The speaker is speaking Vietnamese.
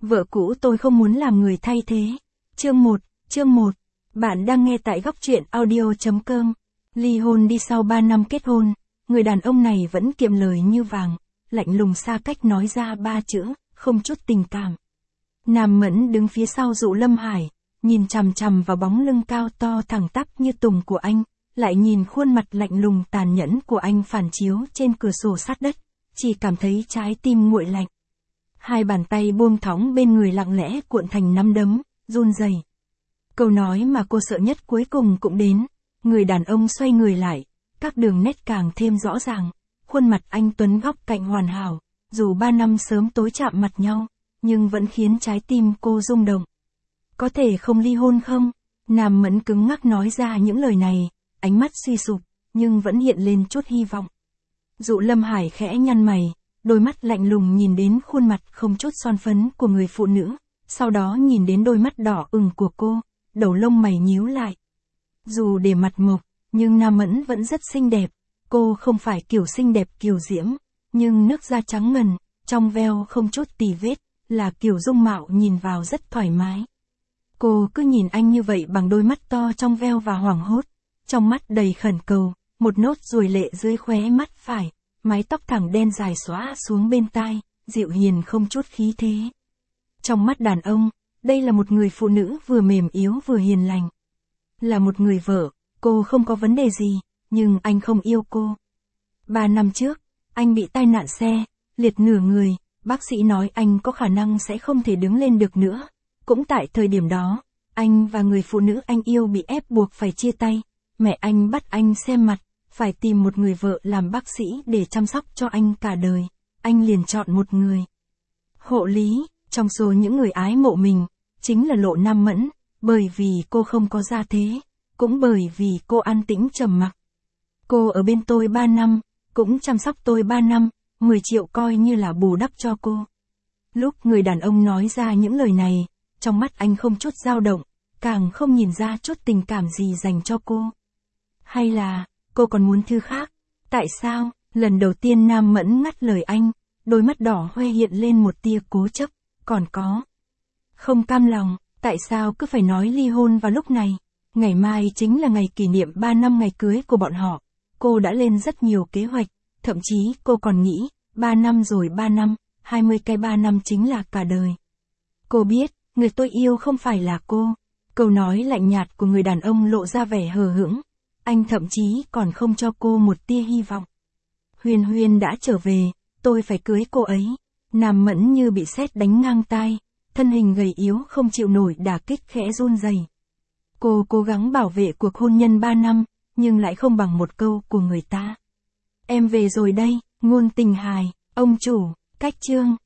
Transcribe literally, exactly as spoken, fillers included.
Vợ cũ tôi không muốn làm người thay thế. Chương một, chương một. Bạn đang nghe tại góc truyện audio chấm com. Ly hôn đi sau ba năm kết hôn, người đàn ông này vẫn kiệm lời như vàng, lạnh lùng xa cách nói ra ba chữ, không chút tình cảm. Nam Mẫn đứng phía sau Dụ Lâm Hải, nhìn chằm chằm vào bóng lưng cao to thẳng tắp như tùng của anh, lại nhìn khuôn mặt lạnh lùng tàn nhẫn của anh phản chiếu trên cửa sổ sát đất, chỉ cảm thấy trái tim nguội lạnh. Hai bàn tay buông thõng bên người lặng lẽ cuộn thành nắm đấm, run rẩy. Câu nói mà cô sợ nhất cuối cùng cũng đến, người đàn ông xoay người lại, các đường nét càng thêm rõ ràng, khuôn mặt anh tuấn góc cạnh hoàn hảo, dù ba năm sớm tối chạm mặt nhau, nhưng vẫn khiến trái tim cô rung động. Có thể không ly hôn không? Nam Mẫn cứng ngắc nói ra những lời này, ánh mắt suy sụp, nhưng vẫn hiện lên chút hy vọng. Dụ Lâm Hải khẽ nhăn mày, đôi mắt lạnh lùng nhìn đến khuôn mặt không chút son phấn của người phụ nữ, sau đó nhìn đến đôi mắt đỏ ửng của cô, đầu lông mày nhíu lại. Dù để mặt mộc, nhưng Nam Mẫn vẫn rất xinh đẹp, cô không phải kiểu xinh đẹp kiều diễm, nhưng nước da trắng ngần, trong veo không chút tì vết, là kiểu dung mạo nhìn vào rất thoải mái. Cô cứ nhìn anh như vậy bằng đôi mắt to trong veo và hoảng hốt, trong mắt đầy khẩn cầu, một nốt ruồi lệ dưới khóe mắt phải, mái tóc thẳng đen dài xõa xuống bên tai, dịu hiền không chút khí thế. Trong mắt đàn ông, đây là một người phụ nữ vừa mềm yếu vừa hiền lành. Là một người vợ, cô không có vấn đề gì, nhưng anh không yêu cô. Ba năm trước, anh bị tai nạn xe, liệt nửa người, bác sĩ nói anh có khả năng sẽ không thể đứng lên được nữa. Cũng tại thời điểm đó, anh và người phụ nữ anh yêu bị ép buộc phải chia tay. Mẹ anh bắt anh xem mặt, phải tìm một người vợ làm bác sĩ để chăm sóc cho anh cả đời. Anh liền chọn một người. Hộ lý, trong số những người ái mộ mình, chính là Lộ Nam Mẫn, bởi vì cô không có gia thế, cũng bởi vì cô an tĩnh trầm mặc. Cô ở bên tôi ba năm, cũng chăm sóc tôi ba năm, mười triệu coi như là bù đắp cho cô. Lúc người đàn ông nói ra những lời này, trong mắt anh không chút dao động, càng không nhìn ra chút tình cảm gì dành cho cô. Hay là, cô còn muốn thứ khác? Tại sao? Lần đầu tiên Nam Mẫn ngắt lời anh, đôi mắt đỏ hoe hiện lên một tia cố chấp, còn có. Không cam lòng, tại sao cứ phải nói ly hôn vào lúc này? Ngày mai chính là ngày kỷ niệm ba năm ngày cưới của bọn họ. Cô đã lên rất nhiều kế hoạch, thậm chí cô còn nghĩ, ba năm rồi ba năm, hai mươi cái ba năm chính là cả đời. Cô biết, người tôi yêu không phải là cô. Câu nói lạnh nhạt của người đàn ông lộ ra vẻ hờ hững. Anh thậm chí còn không cho cô một tia hy vọng. Huyền Huyền đã trở về, tôi phải cưới cô ấy. Nam Mẫn như bị sét đánh ngang tai, thân hình gầy yếu không chịu nổi đả kích khẽ run rẩy. Cô cố gắng bảo vệ cuộc hôn nhân ba năm, nhưng lại không bằng một câu của người ta. Em về rồi đây, ngôn tình hài, ông chủ, cách chương.